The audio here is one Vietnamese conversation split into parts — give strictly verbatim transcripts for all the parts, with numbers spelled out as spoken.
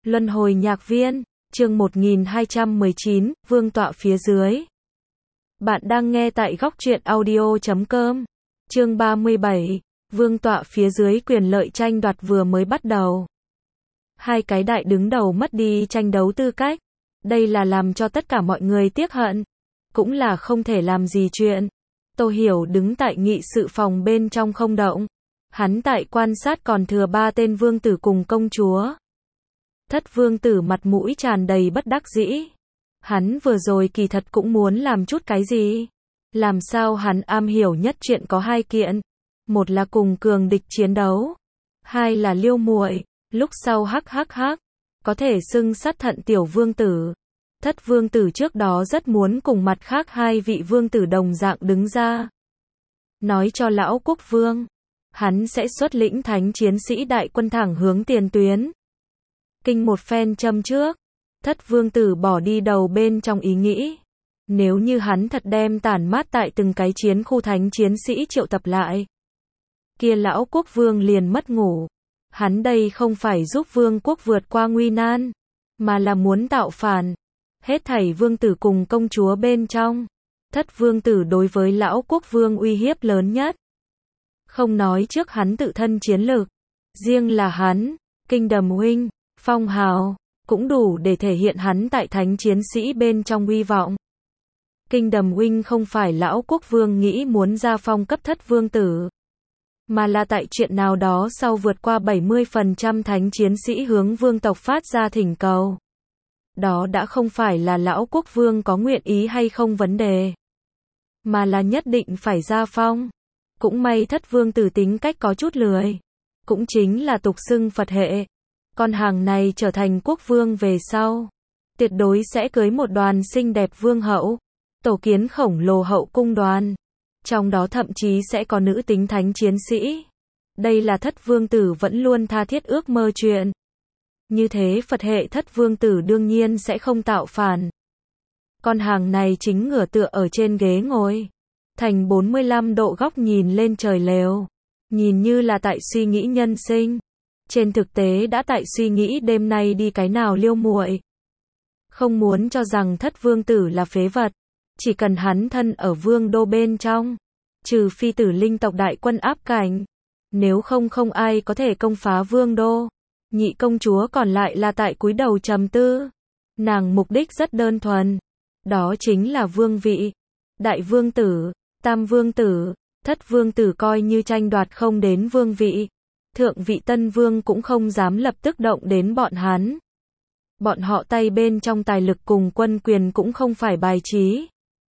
Luân hồi nhạc viên, chương một nghìn hai trăm mười chín, vương tọa phía dưới. Bạn đang nghe tại góc truyện audio chấm com. Chương ba mươi bảy, vương tọa phía dưới, quyền lợi tranh đoạt vừa mới bắt đầu. Hai cái đại đứng đầu mất đi tranh đấu tư cách. Đây là làm cho tất cả mọi người tiếc hận. Cũng là không thể làm gì chuyện. Tô Hiểu đứng tại nghị sự phòng bên trong không động. Hắn tại quan sát còn thừa ba tên vương tử cùng công chúa. Thất vương tử mặt mũi tràn đầy bất đắc dĩ. Hắn vừa rồi kỳ thật cũng muốn làm chút cái gì. Làm sao hắn am hiểu nhất chuyện có hai kiện. Một là cùng cường địch chiến đấu. Hai là liêu muội. Lúc sau hắc hắc hắc. Có thể xưng sát thận tiểu vương tử. Thất vương tử trước đó rất muốn cùng mặt khác hai vị vương tử đồng dạng đứng ra. Nói cho lão quốc vương. Hắn sẽ xuất lĩnh thánh chiến sĩ đại quân thẳng hướng tiền tuyến. Kinh một phen châm trước. Thất vương tử bỏ đi đầu bên trong ý nghĩ. Nếu như hắn thật đem tản mát tại từng cái chiến khu thánh chiến sĩ triệu tập lại. Kia lão quốc vương liền mất ngủ. Hắn đây không phải giúp vương quốc vượt qua nguy nan. Mà là muốn tạo phản. Hết thảy vương tử cùng công chúa bên trong. Thất vương tử đối với lão quốc vương uy hiếp lớn nhất. Không nói trước hắn tự thân chiến lược. Riêng là hắn, kinh đầm huynh, phong hào, cũng đủ để thể hiện hắn tại thánh chiến sĩ bên trong uy vọng. Kinh đầm huynh không phải lão quốc vương nghĩ muốn ra phong cấp thất vương tử. Mà là tại chuyện nào đó sau vượt qua bảy mươi phần trăm thánh chiến sĩ hướng vương tộc phát ra thỉnh cầu. Đó đã không phải là lão quốc vương có nguyện ý hay không vấn đề. Mà là nhất định phải ra phong. Cũng may thất vương tử tính cách có chút lười. Cũng chính là tục xưng Phật hệ. Con hàng này trở thành quốc vương về sau. Tuyệt đối sẽ cưới một đoàn xinh đẹp vương hậu. Tổ kiến khổng lồ hậu cung đoàn. Trong đó thậm chí sẽ có nữ tính thánh chiến sĩ. Đây là thất vương tử vẫn luôn tha thiết ước mơ chuyện. Như thế Phật hệ thất vương tử đương nhiên sẽ không tạo phản. Con hàng này chính ngửa tựa ở trên ghế ngồi. Thành bốn mươi lăm độ góc nhìn lên trời lều. Nhìn như là tại suy nghĩ nhân sinh. Trên thực tế đã tại suy nghĩ đêm nay đi cái nào liêu muội. Không muốn cho rằng thất vương tử là phế vật. Chỉ cần hắn thân ở vương đô bên trong. Trừ phi tử linh tộc đại quân áp cảnh. Nếu không không ai có thể công phá vương đô. Nhị công chúa còn lại là tại cúi đầu trầm tư. Nàng mục đích rất đơn thuần. Đó chính là vương vị. Đại vương tử, tam vương tử, thất vương tử coi như tranh đoạt không đến vương vị. Thượng vị tân vương cũng không dám lập tức động đến bọn hắn. Bọn họ tay bên trong tài lực cùng quân quyền cũng không phải bài trí.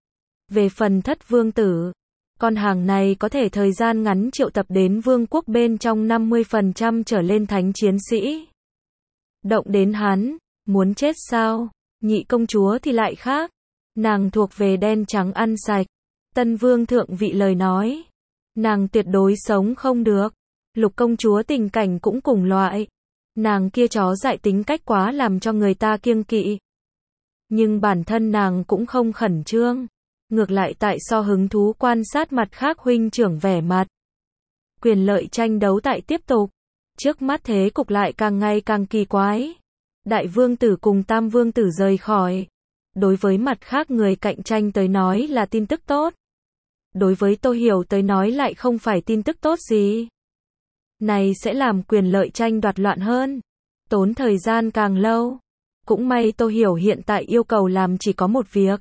Về phần thất vương tử, con hàng này có thể thời gian ngắn triệu tập đến vương quốc bên trong năm mươi phần trăm trở lên thánh chiến sĩ. Động đến hắn, muốn chết sao? Nhị công chúa thì lại khác. Nàng thuộc về đen trắng ăn sạch. Tân vương thượng vị lời nói. Nàng tuyệt đối sống không được. Lục công chúa tình cảnh cũng cùng loại. Nàng kia chó dại tính cách quá làm cho người ta kiêng kỵ. Nhưng bản thân nàng cũng không khẩn trương. Ngược lại tại so hứng thú quan sát mặt khác huynh trưởng vẻ mặt. Quyền lợi tranh đấu tại tiếp tục. Trước mắt thế cục lại càng ngày càng kỳ quái. Đại vương tử cùng tam vương tử rời khỏi. Đối với mặt khác người cạnh tranh tới nói là tin tức tốt. Đối với Tô Hiểu tới nói lại không phải tin tức tốt gì. Này sẽ làm quyền lợi tranh đoạt loạn hơn. Tốn thời gian càng lâu. Cũng may Tô Hiểu hiện tại yêu cầu làm chỉ có một việc.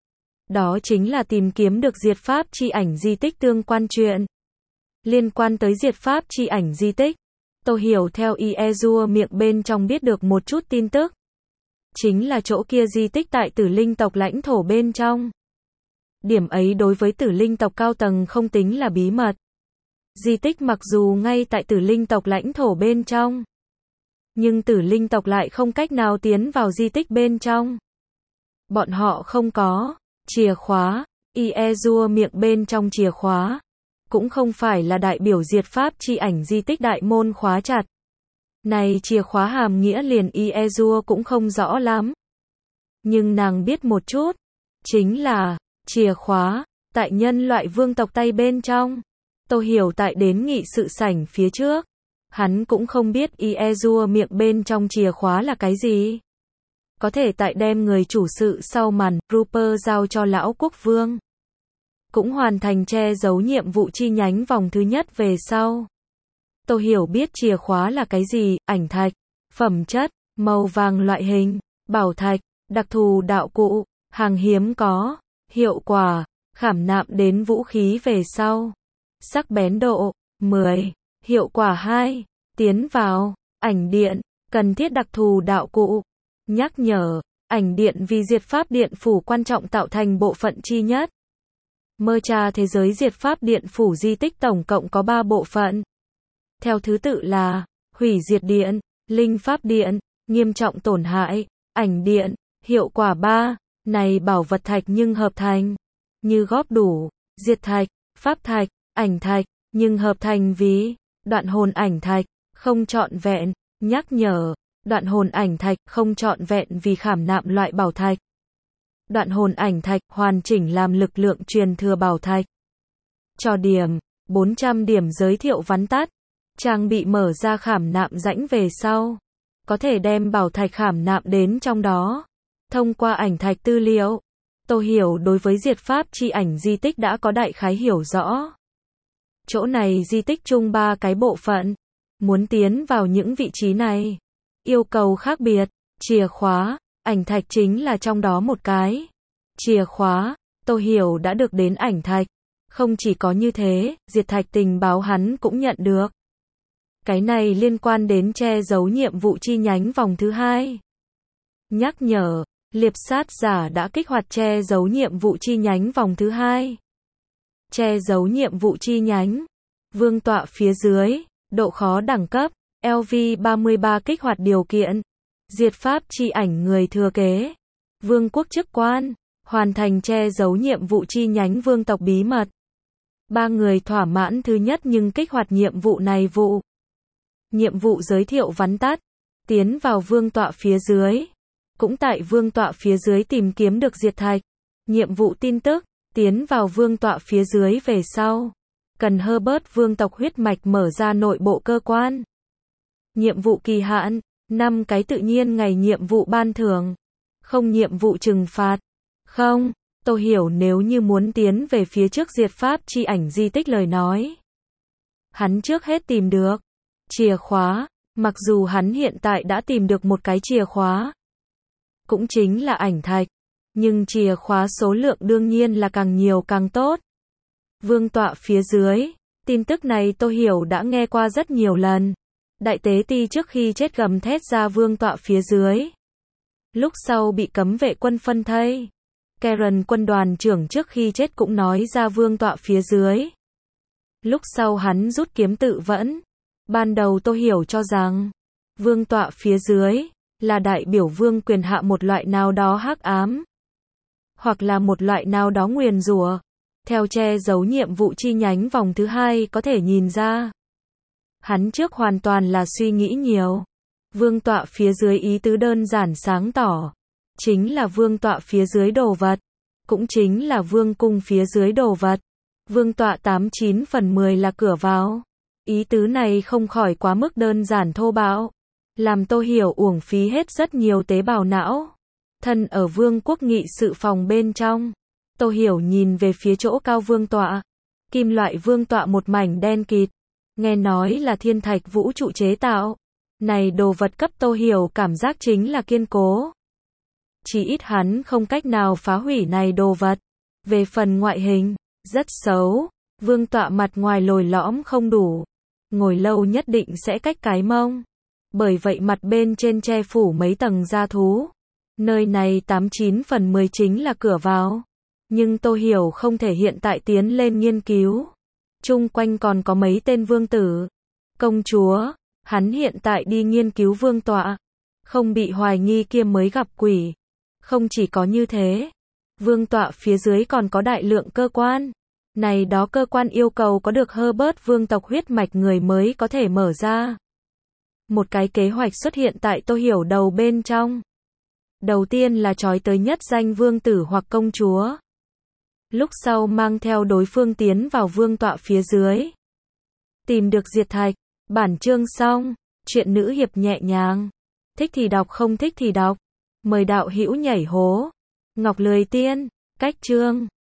Đó chính là tìm kiếm được diệt pháp chi ảnh di tích tương quan chuyện. Liên quan tới diệt pháp chi ảnh di tích. Tô Hiểu theo Iezua miệng bên trong biết được một chút tin tức. Chính là chỗ kia di tích tại tử linh tộc lãnh thổ bên trong. Điểm ấy đối với tử linh tộc cao tầng không tính là bí mật. Di tích mặc dù ngay tại tử linh tộc lãnh thổ bên trong. Nhưng tử linh tộc lại không cách nào tiến vào di tích bên trong. Bọn họ không có chìa khóa. Iezua miệng bên trong chìa khóa. Cũng không phải là đại biểu diệt pháp chi ảnh di tích đại môn khóa chặt. Này chìa khóa hàm nghĩa liền Iezua cũng không rõ lắm. Nhưng nàng biết một chút. Chính là, chìa khóa, tại nhân loại vương tộc tay bên trong. Tô Hiểu tại đến nghị sự sảnh phía trước. Hắn cũng không biết Iezua miệng bên trong chìa khóa là cái gì. Có thể tại đem người chủ sự sau màn, Rupert giao cho lão quốc vương. Cũng hoàn thành che giấu nhiệm vụ chi nhánh vòng thứ nhất về sau. Tô Hiểu biết chìa khóa là cái gì, ảnh thạch, phẩm chất, màu vàng loại hình, bảo thạch, đặc thù đạo cụ, hàng hiếm có, hiệu quả, khảm nạm đến vũ khí về sau. Sắc bén độ, mười, hiệu quả hai, tiến vào, ảnh điện, cần thiết đặc thù đạo cụ. Nhắc nhở, ảnh điện vì diệt pháp điện phủ quan trọng tạo thành bộ phận chi nhất. Mơ tra thế giới diệt pháp điện phủ di tích tổng cộng có ba bộ phận. Theo thứ tự là, hủy diệt điện, linh pháp điện, nghiêm trọng tổn hại, ảnh điện, hiệu quả ba, này bảo vật thạch nhưng hợp thành, như góp đủ, diệt thạch, pháp thạch, ảnh thạch, nhưng hợp thành vì, đoạn hồn ảnh thạch, không trọn vẹn, nhắc nhở, đoạn hồn ảnh thạch không trọn vẹn vì khảm nạm loại bảo thạch. Đoạn hồn ảnh thạch hoàn chỉnh làm lực lượng truyền thừa bảo thạch. Cho điểm, bốn trăm điểm giới thiệu vắn tắt. Trang bị mở ra khảm nạm rãnh về sau. Có thể đem bảo thạch khảm nạm đến trong đó. Thông qua ảnh thạch tư liệu, Tô Hiểu đối với diệt pháp chi ảnh di tích đã có đại khái hiểu rõ. Chỗ này di tích chung ba cái bộ phận. Muốn tiến vào những vị trí này, yêu cầu khác biệt, chìa khóa, ảnh thạch chính là trong đó một cái. Chìa khóa, Tô Hiểu đã được đến ảnh thạch. Không chỉ có như thế, diệt thạch tình báo hắn cũng nhận được. Cái này liên quan đến che giấu nhiệm vụ chi nhánh vòng thứ hai. Nhắc nhở, liệp sát giả đã kích hoạt che giấu nhiệm vụ chi nhánh vòng thứ hai. Che giấu nhiệm vụ chi nhánh. Vương tọa phía dưới, độ khó đẳng cấp, L V ba mươi ba kích hoạt điều kiện. Diệt pháp chi ảnh người thừa kế. Vương quốc chức quan, hoàn thành che giấu nhiệm vụ chi nhánh vương tộc bí mật. Ba người thỏa mãn thứ nhất nhưng kích hoạt nhiệm vụ này vụ. Nhiệm vụ giới thiệu vắn tắt. Tiến vào vương tọa phía dưới. Cũng tại vương tọa phía dưới tìm kiếm được diệt thạch. Nhiệm vụ tin tức. Tiến vào vương tọa phía dưới về sau. Cần Herbert vương tộc huyết mạch mở ra nội bộ cơ quan. Nhiệm vụ kỳ hạn. năm cái tự nhiên ngày nhiệm vụ ban thưởng. Không nhiệm vụ trừng phạt. Không, Tô Hiểu nếu như muốn tiến về phía trước diệt pháp chi ảnh di tích lời nói. Hắn trước hết tìm được chìa khóa, mặc dù hắn hiện tại đã tìm được một cái chìa khóa. Cũng chính là ảnh thạch, nhưng chìa khóa số lượng đương nhiên là càng nhiều càng tốt. Vương tọa phía dưới, tin tức này Tô Hiểu đã nghe qua rất nhiều lần. Đại tế ti trước khi chết gầm thét ra vương tọa phía dưới. Lúc sau bị cấm vệ quân phân thây. Karen quân đoàn trưởng trước khi chết cũng nói ra vương tọa phía dưới. Lúc sau hắn rút kiếm tự vẫn. Ban đầu Tô Hiểu cho rằng, vương tọa phía dưới, là đại biểu vương quyền hạ một loại nào đó hắc ám. Hoặc là một loại nào đó nguyền rủa. Theo che giấu nhiệm vụ chi nhánh vòng thứ hai có thể nhìn ra. Hắn trước hoàn toàn là suy nghĩ nhiều. Vương tọa phía dưới ý tứ đơn giản sáng tỏ. Chính là vương tọa phía dưới đồ vật. Cũng chính là vương cung phía dưới đồ vật. Vương tọa tám chín phần mười là cửa vào. Ý tứ này không khỏi quá mức đơn giản thô bạo. Làm Tô Hiểu uổng phí hết rất nhiều tế bào não. Thân ở vương quốc nghị sự phòng bên trong. Tô Hiểu nhìn về phía chỗ cao vương tọa. Kim loại vương tọa một mảnh đen kịt. Nghe nói là thiên thạch vũ trụ chế tạo. Này đồ vật cấp Tô Hiểu cảm giác chính là kiên cố. Chỉ ít hắn không cách nào phá hủy này đồ vật. Về phần ngoại hình, rất xấu. Vương tọa mặt ngoài lồi lõm không đủ. Ngồi lâu nhất định sẽ cách cái mông. Bởi vậy mặt bên trên che phủ mấy tầng da thú. Nơi này tám chín phần mười chính là cửa vào. Nhưng Tô Hiểu không thể hiện tại tiến lên nghiên cứu. Chung quanh còn có mấy tên vương tử. Công chúa, hắn hiện tại đi nghiên cứu vương tọa. Không bị hoài nghi kia mới gặp quỷ. Không chỉ có như thế. Vương tọa phía dưới còn có đại lượng cơ quan. Này đó cơ quan yêu cầu có được Herbert vương tộc huyết mạch người mới có thể mở ra. Một cái kế hoạch xuất hiện tại Tô Hiểu đầu bên trong. Đầu tiên là trói tới nhất danh vương tử hoặc công chúa. Lúc sau mang theo đối phương tiến vào vương tọa phía dưới. Tìm được diệt thạch. Bản chương xong. Chuyện nữ hiệp nhẹ nhàng. Thích thì đọc, không thích thì đọc. Mời đạo hữu nhảy hố. Ngọc Lười Tiên. Cách chương.